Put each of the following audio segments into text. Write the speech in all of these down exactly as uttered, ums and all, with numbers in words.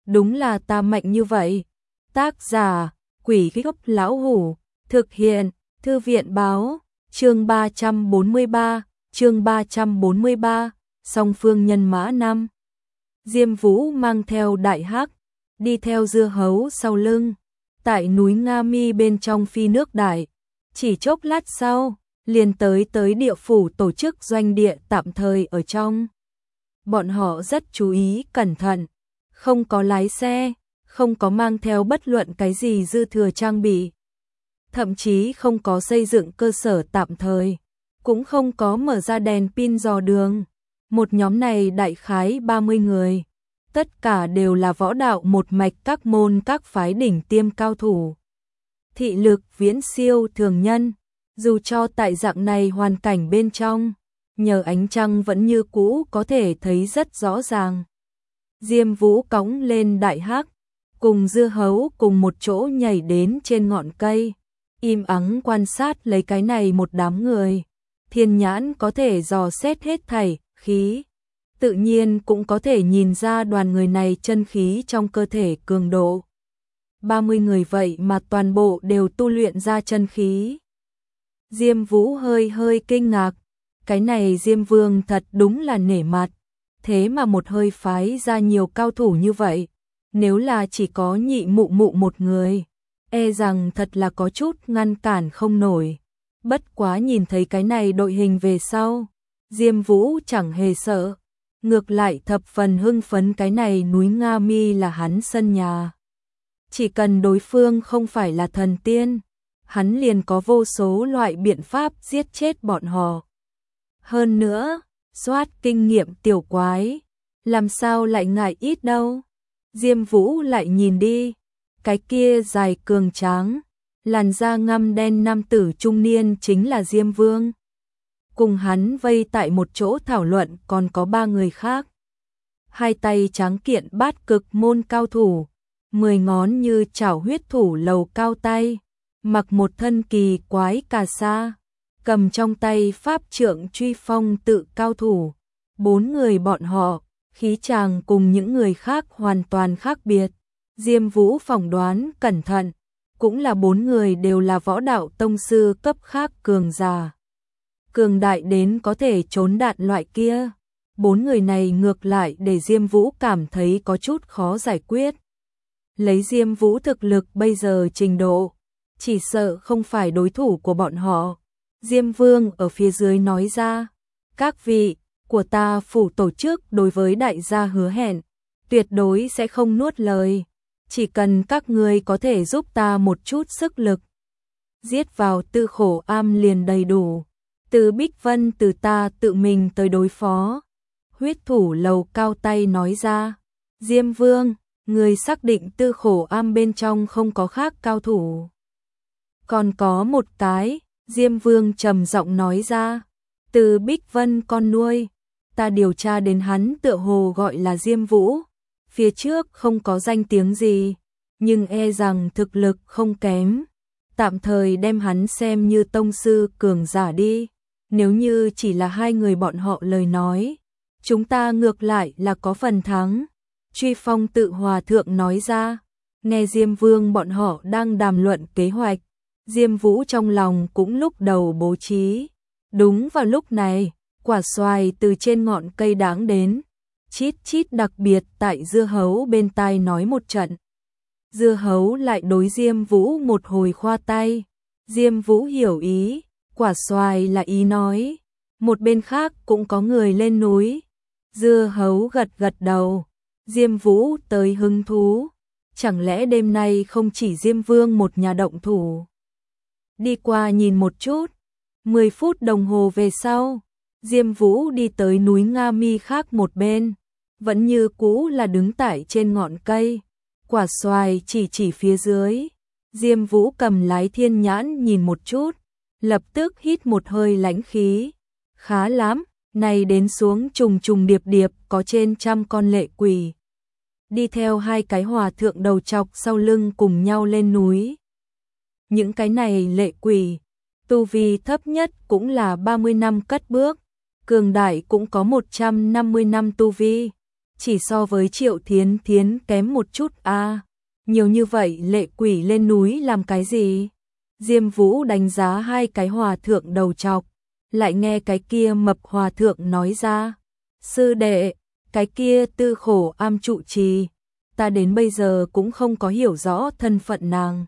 đúng là ta mạnh như vậy. Tác giả, Quỷ Gốc Lão Hủ, thực hiện, Thư viện báo, chương ba trăm bốn mươi ba, chương ba trăm bốn mươi ba, song phương nhân mã năm. Diêm Vũ mang theo Đại Hắc, đi theo Dưa Hấu sau lưng, tại núi Nga Mi bên trong phi nước đại. Chỉ chốc lát sau, liền tới tới địa phủ tổ chức doanh địa tạm thời ở trong. Bọn họ rất chú ý cẩn thận, không có lái xe, không có mang theo bất luận cái gì dư thừa trang bị. Thậm chí không có xây dựng cơ sở tạm thời, cũng không có mở ra đèn pin dò đường. Một nhóm này đại khái ba mươi người, tất cả đều là võ đạo một mạch các môn các phái đỉnh tiêm cao thủ. Thị lực viễn siêu thường nhân, dù cho tại dạng này hoàn cảnh bên trong, nhờ ánh trăng vẫn như cũ có thể thấy rất rõ ràng. Diêm Vũ cõng lên Đại Hắc, cùng Dưa Hấu cùng một chỗ nhảy đến trên ngọn cây, im ắng quan sát lấy cái này một đám người. Thiên nhãn có thể dò xét hết thảy, khí, tự nhiên cũng có thể nhìn ra đoàn người này chân khí trong cơ thể cường độ. ba mươi người vậy mà toàn bộ đều tu luyện ra chân khí. Diêm Vũ hơi hơi kinh ngạc, cái này Diêm Vương thật đúng là nể mặt, thế mà một hơi phái ra nhiều cao thủ như vậy, nếu là chỉ có Nhị Mụ Mụ một người, e rằng thật là có chút ngăn cản không nổi. Bất quá nhìn thấy cái này đội hình về sau, Diêm Vũ chẳng hề sợ, ngược lại thập phần hưng phấn, cái này núi Nga Mi là hắn sân nhà. Chỉ cần đối phương không phải là thần tiên, hắn liền có vô số loại biện pháp giết chết bọn họ. Hơn nữa, soát kinh nghiệm tiểu quái, làm sao lại ngại ít đâu. Diêm Vũ lại nhìn đi, cái kia dài cường tráng, làn da ngăm đen nam tử trung niên chính là Diêm Vương. Cùng hắn vây tại một chỗ thảo luận còn có ba người khác. Hai tay tráng kiện bát cực môn cao thủ, mười ngón như chảo huyết thủ lầu cao tay, mặc một thân kỳ quái cà sa, cầm trong tay pháp trượng truy phong tự cao thủ. Bốn người bọn họ, khí chàng cùng những người khác hoàn toàn khác biệt. Diêm Vũ phỏng đoán cẩn thận, cũng là bốn người đều là võ đạo tông sư cấp khác cường giả. Cường đại đến có thể trốn đạn loại kia. Bốn người này ngược lại để Diêm Vũ cảm thấy có chút khó giải quyết. Lấy Diêm Vũ thực lực bây giờ trình độ, chỉ sợ không phải đối thủ của bọn họ. Diêm Vương ở phía dưới nói ra, các vị của ta phủ tổ chức đối với đại gia hứa hẹn, tuyệt đối sẽ không nuốt lời. Chỉ cần các ngươi có thể giúp ta một chút sức lực, giết vào Tư Khổ Am liền đầy đủ. Từ Bích Vân từ ta tự mình tới đối phó. Huyết thủ lầu cao tay nói ra. Diêm Vương, người xác định Tư Khổ Am bên trong không có khác cao thủ? Còn có một cái, Diêm Vương trầm giọng nói ra. Từ Bích Vân con nuôi, ta điều tra đến hắn tựa hồ gọi là Diêm Vũ. Phía trước không có danh tiếng gì, nhưng e rằng thực lực không kém. Tạm thời đem hắn xem như tông sư cường giả đi. Nếu như chỉ là hai người bọn họ lời nói, chúng ta ngược lại là có phần thắng. Truy phong tự hòa thượng nói ra. Nghe Diêm Vương bọn họ đang đàm luận kế hoạch, Diêm Vũ trong lòng cũng lúc đầu bố trí. Đúng vào lúc này, quả xoài từ trên ngọn cây đáng đến. Chít chít đặc biệt tại Dưa Hấu bên tai nói một trận. Dưa Hấu lại đối Diêm Vũ một hồi khoa tay. Diêm Vũ hiểu ý, quả xoài là ý nói. Một bên khác cũng có người lên núi. Dưa Hấu gật gật đầu. Diêm Vũ tới hứng thú. Chẳng lẽ đêm nay không chỉ Diêm Vương một nhà động thủ? Đi qua nhìn một chút. Mười phút đồng hồ về sau, Diêm Vũ đi tới núi Nga Mi khác một bên, vẫn như cũ là đứng tại trên ngọn cây. Quả xoài chỉ chỉ phía dưới. Diêm Vũ cầm lái thiên nhãn nhìn một chút, lập tức hít một hơi lãnh khí. Khá lắm, này đến xuống trùng trùng điệp điệp có trên trăm con lệ quỷ. Đi theo hai cái hòa thượng đầu trọc sau lưng cùng nhau lên núi. Những cái này lệ quỷ, tu vi thấp nhất cũng là ba mươi năm cất bước, cường đại cũng có một trăm năm mươi năm tu vi. chỉ so với Triệu Thiến Thiến kém một chút a. À. Nhiều như vậy lệ quỷ lên núi làm cái gì? Diêm Vũ đánh giá hai cái hòa thượng đầu trọc, lại nghe cái kia mập hòa thượng nói ra. Sư đệ, cái kia Tư Khổ Am trụ trì, ta đến bây giờ cũng không có hiểu rõ thân phận nàng.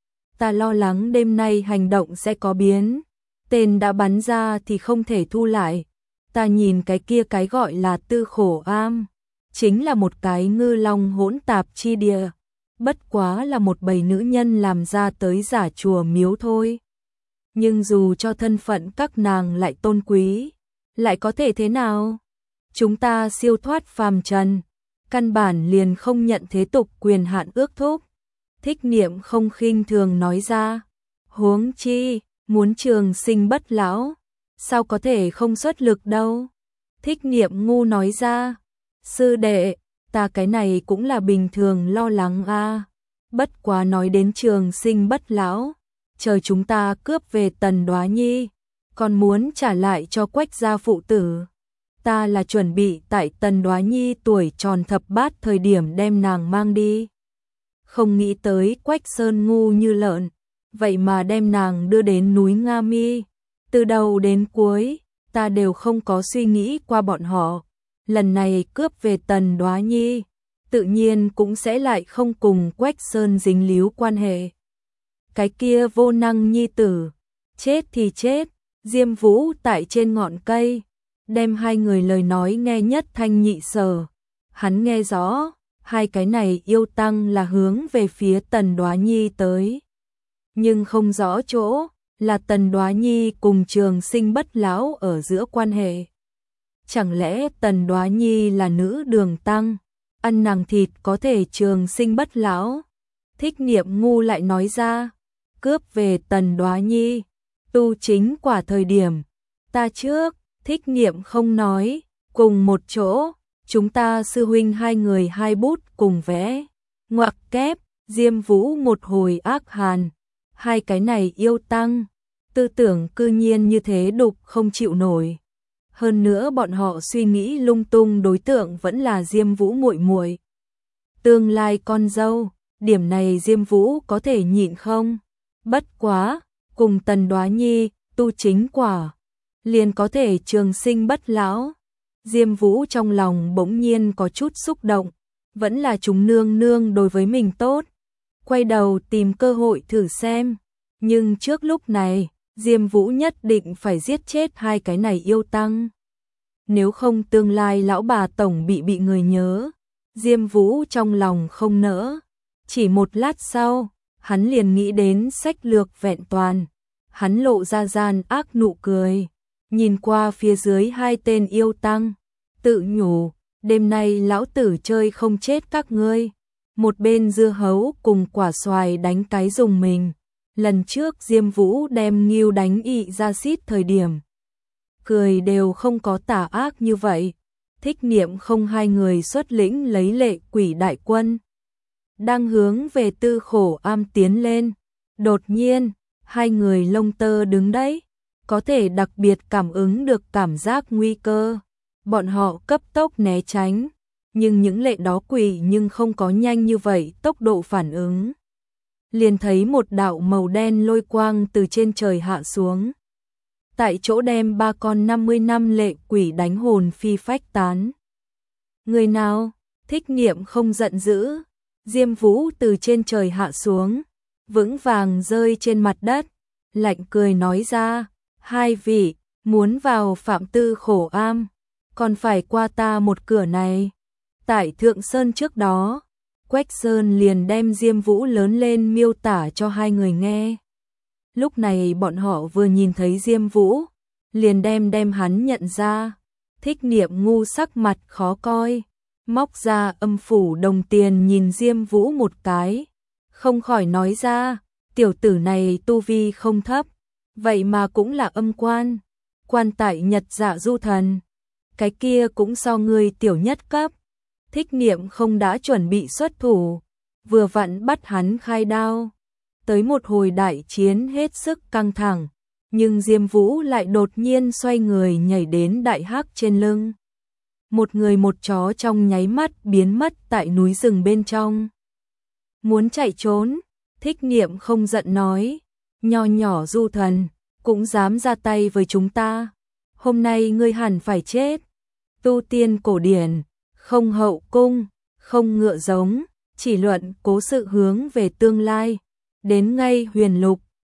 Ta lo lắng đêm nay hành động sẽ có biến, tên đã bắn ra thì không thể thu lại. Ta nhìn cái kia cái gọi là Tư Khổ Am, chính là một cái ngư long hỗn tạp chi địa, bất quá là một bầy nữ nhân làm ra tới giả chùa miếu thôi. Nhưng dù cho thân phận các nàng lại tôn quý, lại có thể thế nào? Chúng ta siêu thoát phàm trần, căn bản liền không nhận thế tục quyền hạn ước thúc. Thích Niệm không khinh thường nói ra, huống chi, muốn trường sinh bất lão, sao có thể không xuất lực đâu. Thích Niệm ngu nói ra, sư đệ, ta cái này cũng là bình thường lo lắng a. À. Bất quá nói đến trường sinh bất lão, chờ chúng ta cướp về Tần Đoá Nhi, còn muốn trả lại cho Quách gia phụ tử. Ta là chuẩn bị tại Tần Đoá Nhi tuổi tròn thập bát thời điểm đem nàng mang đi. Không nghĩ tới Quách Sơn ngu như lợn, vậy mà đem nàng đưa đến núi Nga Mi. Từ đầu đến cuối, ta đều không có suy nghĩ qua bọn họ. Lần này cướp về Tần Đoá Nhi, tự nhiên cũng sẽ lại không cùng Quách Sơn dính líu quan hệ. Cái kia vô năng nhi tử, chết thì chết. Diêm Vũ tại trên ngọn cây, đem hai người lời nói nghe nhất thanh nhị sở. Hắn nghe rõ, hai cái này yêu tăng là hướng về phía Tần Đoá Nhi tới. Nhưng không rõ chỗ, là Tần Đoá Nhi cùng trường sinh bất lão ở giữa quan hệ. Chẳng lẽ Tần Đoá Nhi là nữ đường tăng, ăn nàng thịt có thể trường sinh bất lão? Thích Niệm ngu lại nói ra, cướp về Tần Đoá Nhi, tu chính quả thời điểm. Ta trước, Thích Niệm không nói, cùng một chỗ, chúng ta sư huynh hai người hai bút cùng vẽ. Ngoặc kép, Diêm Vũ một hồi ác hàn, hai cái này yêu tăng, tư tưởng cư nhiên như thế đục không chịu nổi. Hơn nữa bọn họ suy nghĩ lung tung, đối tượng vẫn là Diêm Vũ muội muội, tương lai con dâu, điểm này Diêm Vũ có thể nhịn không? Bất quá, cùng Tần Đoá Nhi tu chính quả, liền có thể trường sinh bất lão. Diêm Vũ trong lòng bỗng nhiên có chút xúc động, vẫn là chúng nương nương đối với mình tốt, quay đầu tìm cơ hội thử xem. Nhưng trước lúc này, Diêm Vũ nhất định phải giết chết hai cái này yêu tăng. Nếu không tương lai lão bà tổng bị bị người nhớ. Diêm Vũ trong lòng không nỡ. Chỉ một lát sau, hắn liền nghĩ đến sách lược vẹn toàn. Hắn lộ ra gian ác nụ cười, nhìn qua phía dưới hai tên yêu tăng, tự nhủ, đêm nay lão tử chơi không chết các ngươi. Một bên dưa hấu cùng quả xoài đánh cái dùng mình. Lần trước Diêm Vũ đem Ngưu đánh ị ra xít thời điểm, cười đều không có tà ác như vậy. Thích Niệm không hai người xuất lĩnh lấy lệ quỷ đại quân, đang hướng về Tư Khổ Am tiến lên. Đột nhiên, hai người lông tơ đứng đấy, có thể đặc biệt cảm ứng được cảm giác nguy cơ. Bọn họ cấp tốc né tránh, nhưng những lệ đó quỷ nhưng không có nhanh như vậy tốc độ phản ứng. Liền thấy một đạo màu đen lôi quang từ trên trời hạ xuống, tại chỗ đem ba con năm mươi năm lệ quỷ đánh hồn phi phách tán. Người nào? Thích Niệm không giận dữ. Diêm Vũ từ trên trời hạ xuống, vững vàng rơi trên mặt đất, lạnh cười nói ra, hai vị, muốn vào Phạm Tư Khổ Am, còn phải qua ta một cửa này. Tại Thượng Sơn trước đó, Quách Sơn liền đem Diêm Vũ lớn lên miêu tả cho hai người nghe. Lúc này bọn họ vừa nhìn thấy Diêm Vũ, liền đem đem hắn nhận ra. Thích Niệm ngu sắc mặt khó coi, móc ra âm phủ đồng tiền nhìn Diêm Vũ một cái, không khỏi nói ra, tiểu tử này tu vi không thấp, vậy mà cũng là âm quan, quan tại Nhật Dạ Du Thần, cái kia cũng so ngươi tiểu nhất cấp. Thích Niệm không đã chuẩn bị xuất thủ, vừa vặn bắt hắn khai đao. Tới một hồi đại chiến hết sức căng thẳng, nhưng Diêm Vũ lại đột nhiên xoay người nhảy đến đại hắc trên lưng. một người một chó trong nháy mắt biến mất tại núi rừng bên trong. Muốn chạy trốn, Thích Niệm không giận nói, nho nhỏ du thần, cũng dám ra tay với chúng ta, hôm nay ngươi hẳn phải chết. Tu tiên cổ điển, không hậu cung, không ngựa giống, chỉ luận cố sự hướng về tương lai, đến ngay huyền lục,